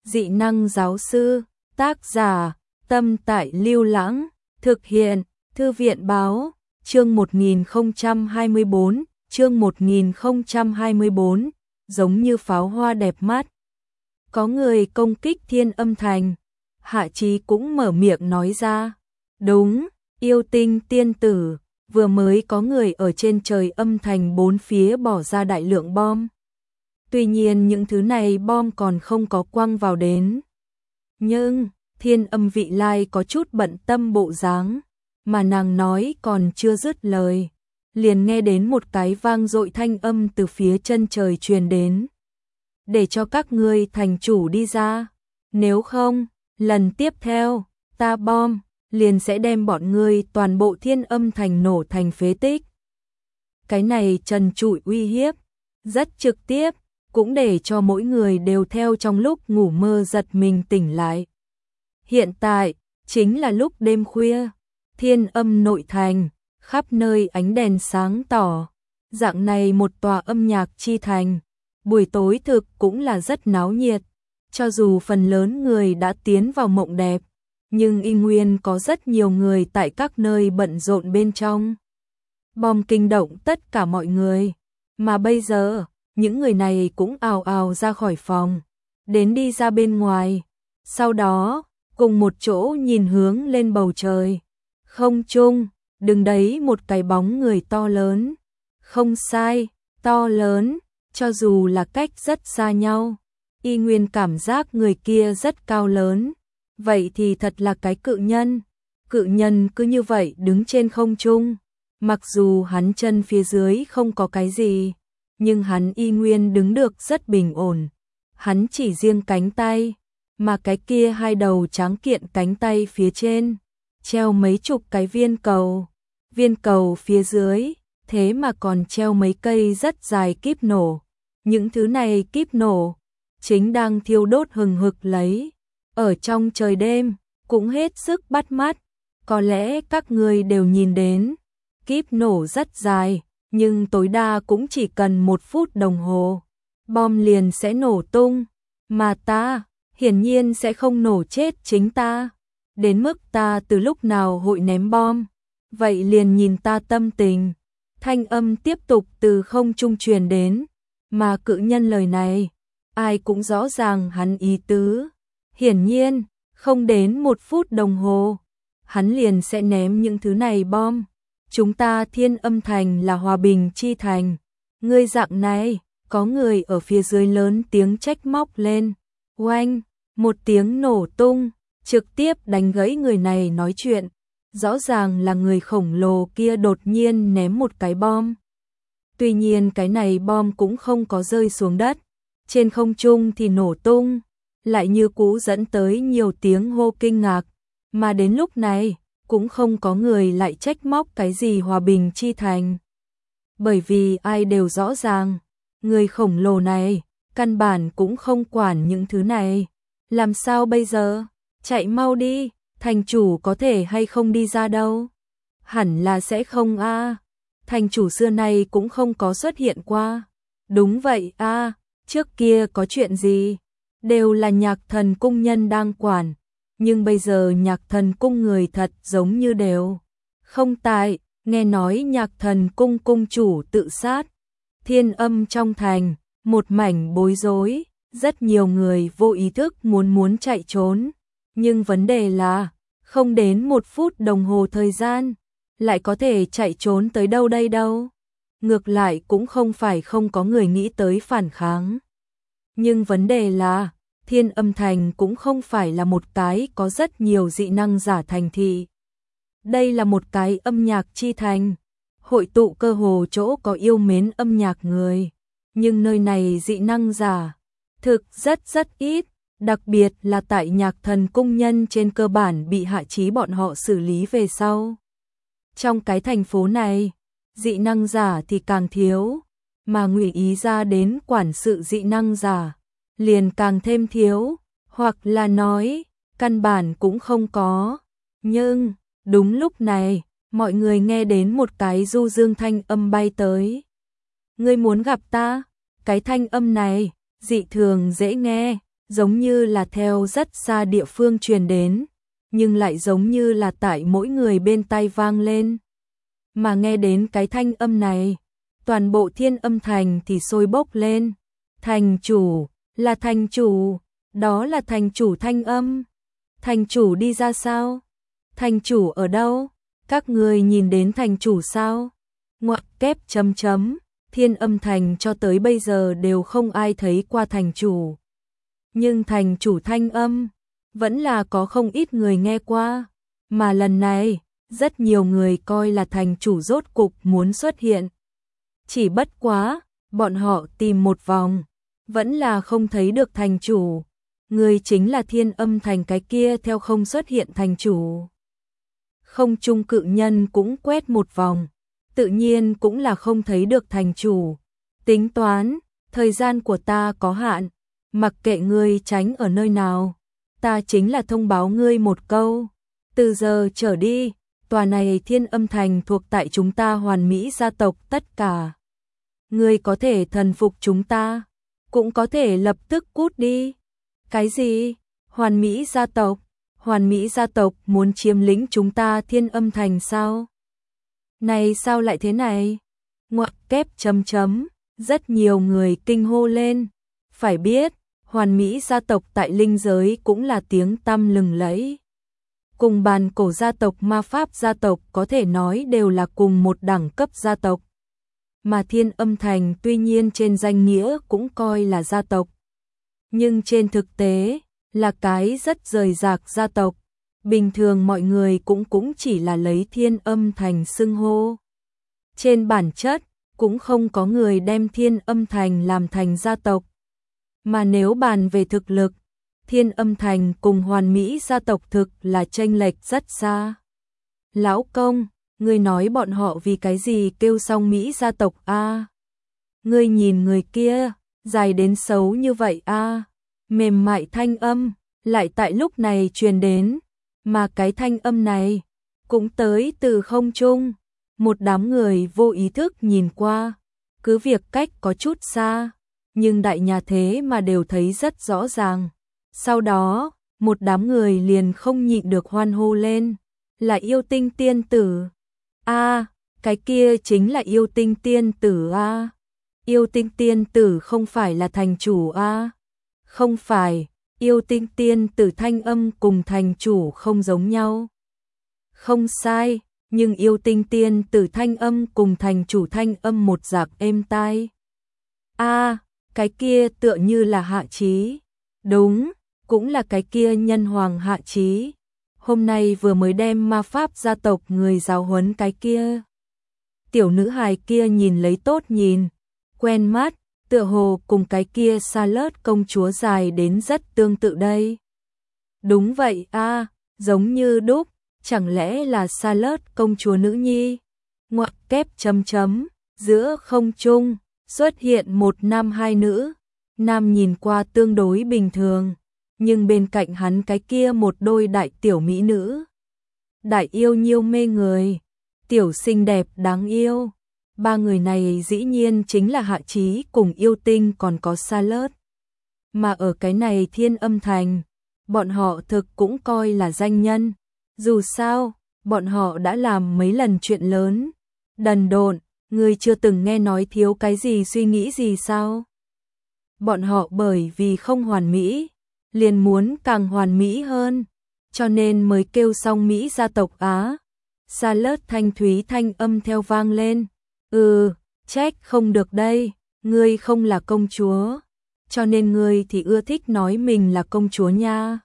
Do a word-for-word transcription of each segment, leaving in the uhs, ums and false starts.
dị năng giáo sư, tác giả, Tâm Tại Lưu Lãng, thực hiện, Thư viện báo, chương một nghìn không trăm hai mươi tư, chương một nghìn không trăm hai mươi tư, giống như pháo hoa đẹp mắt. Có người công kích Thiên Âm Thành, Hạ Chí cũng mở miệng nói ra, đúng, yêu tinh tiên tử, vừa mới có người ở trên trời âm thành bốn phía bỏ ra đại lượng bom. Tuy nhiên những thứ này bom còn không có quăng vào đến. Nhưng, Thiên Âm Vị Lai có chút bận tâm bộ dáng, mà nàng nói còn chưa dứt lời, liền nghe đến một cái vang dội thanh âm từ phía chân trời truyền đến. Để cho các ngươi thành chủ đi ra, nếu không, lần tiếp theo, ta bom, liền sẽ đem bọn ngươi toàn bộ Thiên Âm Thành nổ thành phế tích. Cái này trần trụi uy hiếp, rất trực tiếp, cũng để cho mỗi người đều theo trong lúc ngủ mơ giật mình tỉnh lại. Hiện tại, chính là lúc đêm khuya, Thiên Âm nội thành, khắp nơi ánh đèn sáng tỏ, dạng này một tòa âm nhạc chi thành, buổi tối thực cũng là rất náo nhiệt, cho dù phần lớn người đã tiến vào mộng đẹp, nhưng y nguyên có rất nhiều người tại các nơi bận rộn bên trong. Bom kinh động tất cả mọi người, mà bây giờ, những người này cũng ào ào ra khỏi phòng, đến đi ra bên ngoài, sau đó, cùng một chỗ nhìn hướng lên bầu trời. Không trung, đứng đấy một cái bóng người to lớn, không sai, to lớn, cho dù là cách rất xa nhau, y nguyên cảm giác người kia rất cao lớn. Vậy thì thật là cái cự nhân, cự nhân cứ như vậy đứng trên không trung, mặc dù hắn chân phía dưới không có cái gì, nhưng hắn y nguyên đứng được rất bình ổn, hắn chỉ riêng cánh tay, mà cái kia hai đầu tráng kiện cánh tay phía trên, treo mấy chục cái viên cầu, viên cầu phía dưới, thế mà còn treo mấy cây rất dài kíp nổ, những thứ này kíp nổ, chính đang thiêu đốt hừng hực lấy. Ở trong trời đêm, cũng hết sức bắt mắt, có lẽ các người đều nhìn đến, kíp nổ rất dài, nhưng tối đa cũng chỉ cần một phút đồng hồ, bom liền sẽ nổ tung, mà ta, hiển nhiên sẽ không nổ chết chính ta, đến mức ta từ lúc nào hội ném bom, vậy liền nhìn ta tâm tình. Thanh âm tiếp tục từ không trung truyền đến, mà cự nhân lời này, ai cũng rõ ràng hắn ý tứ. Hiển nhiên, không đến một phút đồng hồ, hắn liền sẽ ném những thứ này bom. Chúng ta Thiên Âm Thành là hòa bình chi thành. Ngươi dạng này, có người ở phía dưới lớn tiếng trách móc lên. Oanh, một tiếng nổ tung, trực tiếp đánh gãy người này nói chuyện. Rõ ràng là người khổng lồ kia đột nhiên ném một cái bom. Tuy nhiên cái này bom cũng không có rơi xuống đất. Trên không trung thì nổ tung. Lại như cũ dẫn tới nhiều tiếng hô kinh ngạc, mà đến lúc này, cũng không có người lại trách móc cái gì hòa bình chi thành. Bởi vì ai đều rõ ràng, người khổng lồ này, căn bản cũng không quản những thứ này. Làm sao bây giờ? Chạy mau đi, thành chủ có thể hay không đi ra đâu? Hẳn là sẽ không a. Thành chủ xưa nay cũng không có xuất hiện qua. Đúng vậy a, trước kia có chuyện gì? Đều là Nhạc Thần cung nhân đang quản, nhưng bây giờ Nhạc Thần cung người thật giống như đều không tại, nghe nói Nhạc Thần cung cung chủ tự sát. Thiên Âm trong thành, một mảnh bối rối, rất nhiều người vô ý thức muốn muốn chạy trốn, nhưng vấn đề là, không đến một phút đồng hồ thời gian, lại có thể chạy trốn tới đâu đây đâu. Ngược lại cũng không phải không có người nghĩ tới phản kháng. Nhưng vấn đề là, Thiên Âm Thành cũng không phải là một cái có rất nhiều dị năng giả thành thị. Đây là một cái âm nhạc chi thành, hội tụ cơ hồ chỗ có yêu mến âm nhạc người. Nhưng nơi này dị năng giả, thực rất rất ít, đặc biệt là tại Nhạc Thần cung nhân trên cơ bản bị Hạ Chí bọn họ xử lý về sau. Trong cái thành phố này, dị năng giả thì càng thiếu, mà Ngụy Ý ra đến quản sự dị năng giả liền càng thêm thiếu, hoặc là nói, căn bản cũng không có. Nhưng, đúng lúc này, mọi người nghe đến một cái du dương thanh âm bay tới. Ngươi muốn gặp ta? Cái thanh âm này, dị thường dễ nghe, giống như là theo rất xa địa phương truyền đến, nhưng lại giống như là tại mỗi người bên tai vang lên. Mà nghe đến cái thanh âm này, toàn bộ Thiên Âm Thành thì sôi bốc lên. Thành chủ, là thành chủ, đó là thành chủ thanh âm. Thành chủ đi ra sao? Thành chủ ở đâu? Các người nhìn đến thành chủ sao? Ngoặc kép chấm chấm, Thiên Âm Thành cho tới bây giờ đều không ai thấy qua thành chủ. Nhưng thành chủ thanh âm, vẫn là có không ít người nghe qua. Mà lần này, rất nhiều người coi là thành chủ rốt cục muốn xuất hiện. Chỉ bất quá, bọn họ tìm một vòng, vẫn là không thấy được thành chủ. Người chính là Thiên Âm Thành cái kia theo không xuất hiện thành chủ. Không trung cự nhân cũng quét một vòng, tự nhiên cũng là không thấy được thành chủ. Tính toán, thời gian của ta có hạn, mặc kệ ngươi tránh ở nơi nào, ta chính là thông báo ngươi một câu. Từ giờ trở đi, tòa này Thiên Âm Thành thuộc tại chúng ta Hoàn Mỹ gia tộc tất cả. Ngươi có thể thần phục chúng ta, cũng có thể lập tức cút đi. Cái gì? Hoàn Mỹ gia tộc? Hoàn Mỹ gia tộc muốn chiếm lĩnh chúng ta Thiên Âm Thành sao? Này sao lại thế này? Ngoặc kép chấm chấm, rất nhiều người kinh hô lên. Phải biết, Hoàn Mỹ gia tộc tại linh giới cũng là tiếng tăm lừng lẫy. Cùng bàn cổ gia tộc ma pháp gia tộc có thể nói đều là cùng một đẳng cấp gia tộc. Mà Thiên Âm Thành tuy nhiên trên danh nghĩa cũng coi là gia tộc. Nhưng trên thực tế, là cái rất rời rạc gia tộc. Bình thường mọi người cũng cũng chỉ là lấy Thiên Âm Thành xưng hô. Trên bản chất, cũng không có người đem Thiên Âm Thành làm thành gia tộc. Mà nếu bàn về thực lực, Thiên Âm Thành cùng Hoàn Mỹ gia tộc thực là chênh lệch rất xa. Lão công, ngươi nói bọn họ vì cái gì kêu xong Mỹ gia tộc a? À? Ngươi nhìn người kia, dài đến xấu như vậy a? À? Mềm mại thanh âm, lại tại lúc này truyền đến, mà cái thanh âm này cũng tới từ không trung. Một đám người vô ý thức nhìn qua, cứ việc cách có chút xa, nhưng đại nhà thế mà đều thấy rất rõ ràng. Sau đó, một đám người liền không nhịn được hoan hô lên, là Yêu Tinh tiên tử. A, à, cái kia chính là Yêu Tinh tiên tử a. À. Yêu Tinh tiên tử không phải là thành chủ a. À. Không phải, Yêu Tinh tiên tử thanh âm cùng thành chủ không giống nhau. Không sai, nhưng Yêu Tinh tiên tử thanh âm cùng thành chủ thanh âm một dạng êm tai. A, à, cái kia tựa như là Hạ Chí. Đúng, cũng là cái kia nhân hoàng Hạ Chí. Hôm nay vừa mới đem ma pháp gia tộc người giáo huấn cái kia. Tiểu nữ hài kia nhìn lấy tốt nhìn, quen mắt, tựa hồ cùng cái kia Charlotte công chúa dài đến rất tương tự đây. Đúng vậy a, à, giống như đúc, chẳng lẽ là Charlotte công chúa nữ nhi? Ngoặc kép chấm chấm, giữa không trung xuất hiện một nam hai nữ. Nam nhìn qua tương đối bình thường, nhưng bên cạnh hắn cái kia một đôi đại tiểu mỹ nữ. Đại yêu nhiêu mê người, tiểu xinh đẹp đáng yêu. Ba người này dĩ nhiên chính là Hạ Chí cùng Yêu Tinh còn có Charlotte. Mà ở cái này Thiên Âm Thành, bọn họ thực cũng coi là danh nhân. Dù sao, bọn họ đã làm mấy lần chuyện lớn. Đần độn, người chưa từng nghe nói thiếu cái gì suy nghĩ gì sao? Bọn họ bởi vì không hoàn mỹ, liền muốn càng hoàn mỹ hơn, cho nên mới kêu xong Mỹ gia tộc Á. Charlotte thanh thúy thanh âm theo vang lên. Ừ, trách không được đây, ngươi không là công chúa, cho nên ngươi thì ưa thích nói mình là công chúa nha.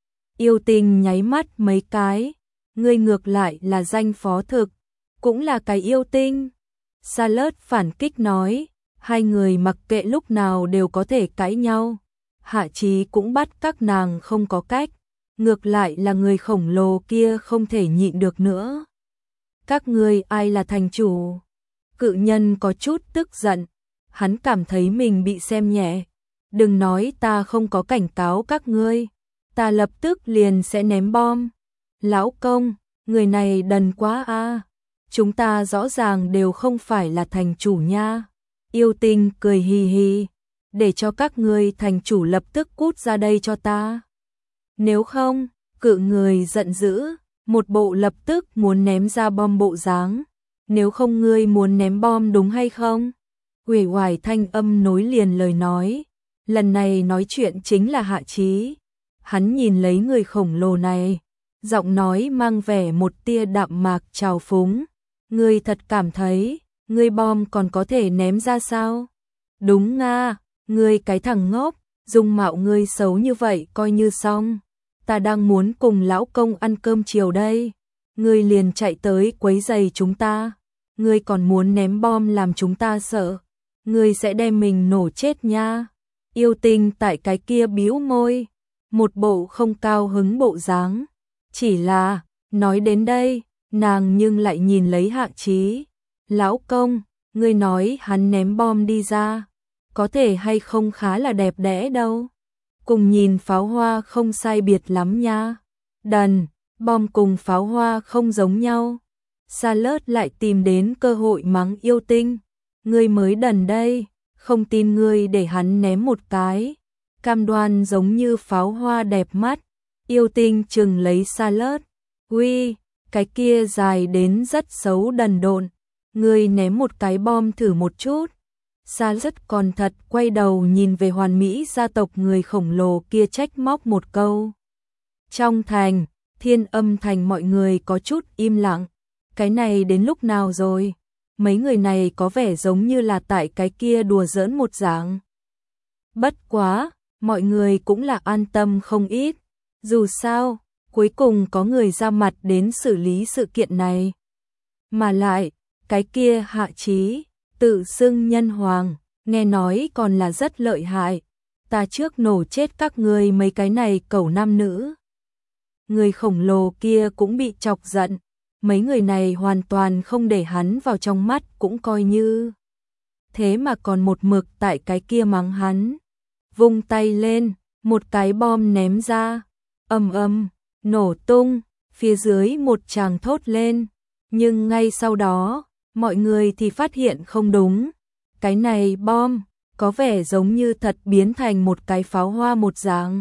Yêu Tinh nháy mắt mấy cái, ngươi ngược lại là danh phó thực, cũng là cái yêu tinh. Charlotte phản kích nói, hai người mặc kệ lúc nào đều có thể cãi nhau. Hạ Chí cũng bắt các nàng không có cách, ngược lại là người khổng lồ kia không thể nhịn được nữa. Các ngươi ai là thành chủ? Cự nhân có chút tức giận, hắn cảm thấy mình bị xem nhẹ. Đừng nói ta không có cảnh cáo các ngươi, ta lập tức liền sẽ ném bom. Lão công, người này đần quá a. Chúng ta rõ ràng đều không phải là thành chủ nha. Yêu Tinh cười hì hì. để cho các ngươi thành chủ lập tức cút ra đây cho ta. Nếu không, cự người giận dữ, một bộ lập tức muốn ném ra bom bộ dáng. Nếu không ngươi muốn ném bom đúng hay không? Uể oải thanh âm nối liền lời nói. Lần này nói chuyện chính là Hạ Chí. Hắn nhìn lấy người khổng lồ này, giọng nói mang vẻ một tia đạm mạc trào phúng. Ngươi thật cảm thấy, ngươi bom còn có thể ném ra sao? Đúng nga, ngươi cái thằng ngốc, dung mạo ngươi xấu như vậy coi như xong. Ta đang muốn cùng lão công ăn cơm chiều đây. Ngươi liền chạy tới quấy rầy chúng ta. Ngươi còn muốn ném bom làm chúng ta sợ. Ngươi sẽ đem mình nổ chết nha. Yêu Tinh tại cái kia bĩu môi, một bộ không cao hứng bộ dáng. Chỉ là, nói đến đây, nàng nhưng lại nhìn lấy Hạ Chí. Lão công, ngươi nói hắn ném bom đi ra, có thể hay không khá là đẹp đẽ đâu. Cùng nhìn pháo hoa không sai biệt lắm nha. Đần, bom cùng pháo hoa không giống nhau. Salad lại tìm đến cơ hội mắng Yêu Tinh. Ngươi mới đần đây, không tin ngươi để hắn ném một cái. Cam đoan giống như pháo hoa đẹp mắt. Yêu Tinh chừng lấy Salad. Uy, cái kia dài đến rất xấu đần độn. Ngươi ném một cái bom thử một chút. Salad còn thật quay đầu nhìn về hoàn mỹ gia tộc người khổng lồ kia trách móc một câu. Trong thành, Thiên Âm thành mọi người có chút im lặng. Cái này đến lúc nào rồi? Mấy người này có vẻ giống như là tại cái kia đùa giỡn một dạng. Bất quá, mọi người cũng là an tâm không ít. Dù sao, cuối cùng có người ra mặt đến xử lý sự kiện này. Mà lại, cái kia Hạ Chí, tự xưng nhân hoàng, nghe nói còn là rất lợi hại. Ta trước nổ chết các ngươi mấy cái này cẩu nam nữ. Người khổng lồ kia cũng bị chọc giận. Mấy người này hoàn toàn không để hắn vào trong mắt cũng coi như. Thế mà còn một mực tại cái kia mắng hắn. Vung tay lên, một cái bom ném ra. Ầm ầm, nổ tung, phía dưới một tràng thốt lên. Nhưng ngay sau đó, mọi người thì phát hiện không đúng. Cái này bom, có vẻ giống như thật biến thành một cái pháo hoa một dạng.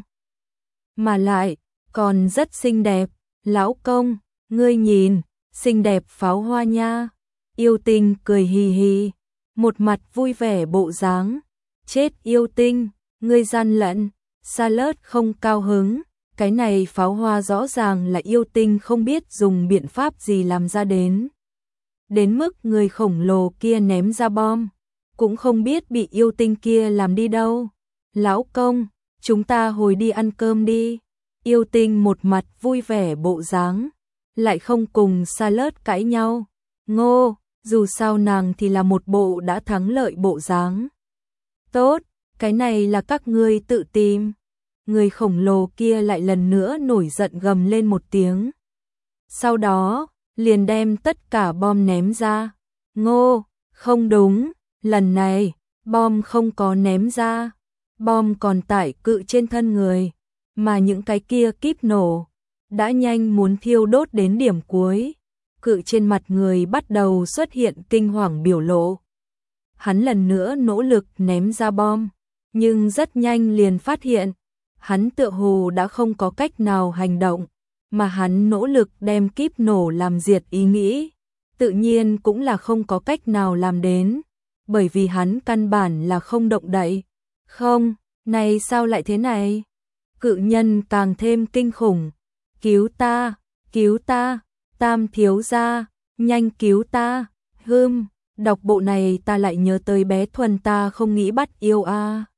Mà lại, còn rất xinh đẹp. Lão công, ngươi nhìn, xinh đẹp pháo hoa nha. Yêu Tinh cười hì hì, một mặt vui vẻ bộ dáng. Chết Yêu Tinh, ngươi gian lận. Salad không cao hứng. Cái này pháo hoa rõ ràng là Yêu Tinh không biết dùng biện pháp gì làm ra đến. Đến mức người khổng lồ kia ném ra bom, cũng không biết bị Yêu Tinh kia làm đi đâu. Lão công, chúng ta hồi đi ăn cơm đi. Yêu Tinh một mặt vui vẻ bộ dáng, lại không cùng Salad cãi nhau. Ngô, dù sao nàng thì là một bộ đã thắng lợi bộ dáng. Tốt, cái này là các ngươi tự tìm. Người khổng lồ kia lại lần nữa nổi giận gầm lên một tiếng. Sau đó, liền đem tất cả bom ném ra. Ngô, không đúng, lần này, bom không có ném ra. Bom còn tải cự trên thân người, mà những cái kia kíp nổ, đã nhanh muốn thiêu đốt đến điểm cuối. Cự trên mặt người bắt đầu xuất hiện kinh hoàng biểu lộ. Hắn lần nữa nỗ lực ném ra bom, nhưng rất nhanh liền phát hiện, hắn tựa hồ đã không có cách nào hành động, mà hắn nỗ lực đem kíp nổ làm diệt ý nghĩ, tự nhiên cũng là không có cách nào làm đến, bởi vì hắn căn bản là không động đậy. Không, này sao lại thế này? Cự nhân càng thêm kinh khủng. Cứu ta, cứu ta, Tam thiếu gia, nhanh cứu ta. Hừm, đọc bộ này ta lại nhớ tới bé Thuần ta không nghĩ bắt yêu a. À.